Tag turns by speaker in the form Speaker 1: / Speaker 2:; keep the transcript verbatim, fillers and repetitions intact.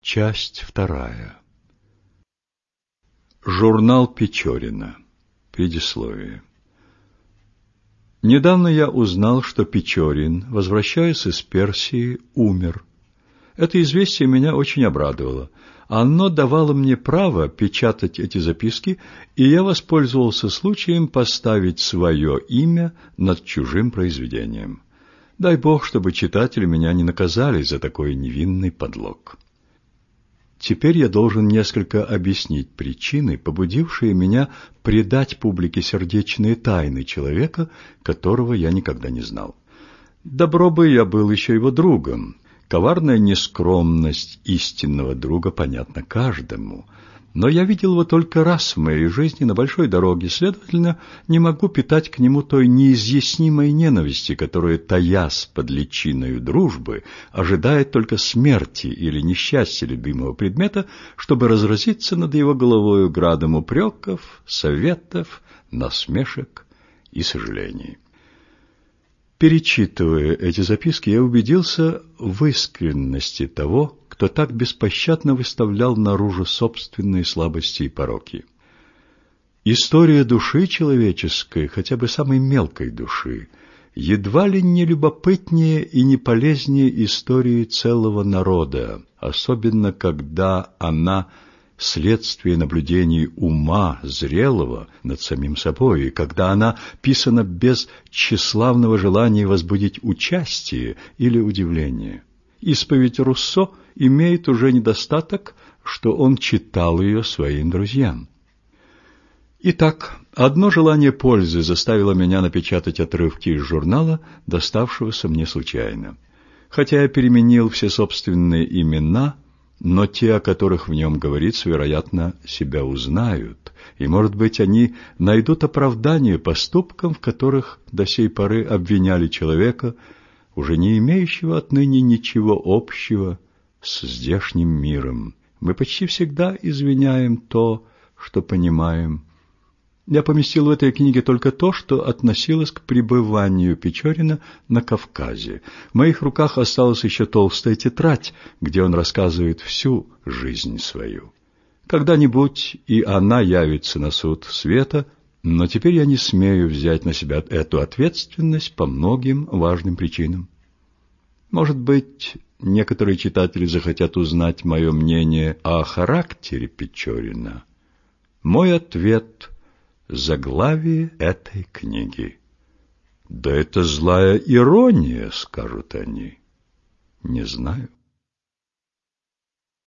Speaker 1: Часть вторая. Журнал Печорина. Предисловие. Недавно я узнал, что Печорин, возвращаясь из Персии, умер. Это известие меня очень обрадовало. Оно давало мне право печатать эти записки, и я воспользовался случаем поставить свое имя над чужим произведением. Дай Бог, чтобы читатели меня не наказали за такой невинный подлог. Теперь я должен несколько объяснить причины, побудившие меня предать публике сердечные тайны человека, которого я никогда не знал. Добро бы я был еще его другом. Коварная нескромность истинного друга понятна каждому. Но я видел его только раз в моей жизни на большой дороге, следовательно, не могу питать к нему той неизъяснимой ненависти, которая, таясь под личиною дружбы, ожидает только смерти или несчастья любимого предмета, чтобы разразиться над его головою градом упреков, советов, насмешек и сожалений. Перечитывая эти записки, я убедился в искренности того, кто так беспощадно выставлял наружу собственные слабости и пороки. История души человеческой, хотя бы самой мелкой души, едва ли не любопытнее и не полезнее истории целого народа, особенно когда она следствие наблюдений ума зрелого над самим собой, и когда она писана без тщеславного желания возбудить участие или удивление. Исповедь Руссо имеет уже недостаток, что он читал ее своим друзьям. Итак, одно желание пользы заставило меня напечатать отрывки из журнала, доставшегося мне случайно. Хотя я переменил все собственные имена, но те, о которых в нем говорится, вероятно, себя узнают, и, может быть, они найдут оправдание поступкам, в которых до сей поры обвиняли человека, уже не имеющего отныне ничего общего с здешним миром. Мы почти всегда извиняем то, что понимаем. Я поместил в этой книге только то, что относилось к пребыванию Печорина на Кавказе. В моих руках осталась еще толстая тетрадь, где он рассказывает всю жизнь свою. Когда-нибудь и она явится на суд света, но теперь я не смею взять на себя эту ответственность по многим важным причинам. Может быть, некоторые читатели захотят узнать мое мнение о характере Печорина. Мой ответ — заглавие этой книги. Да это злая ирония, скажут они. Не знаю.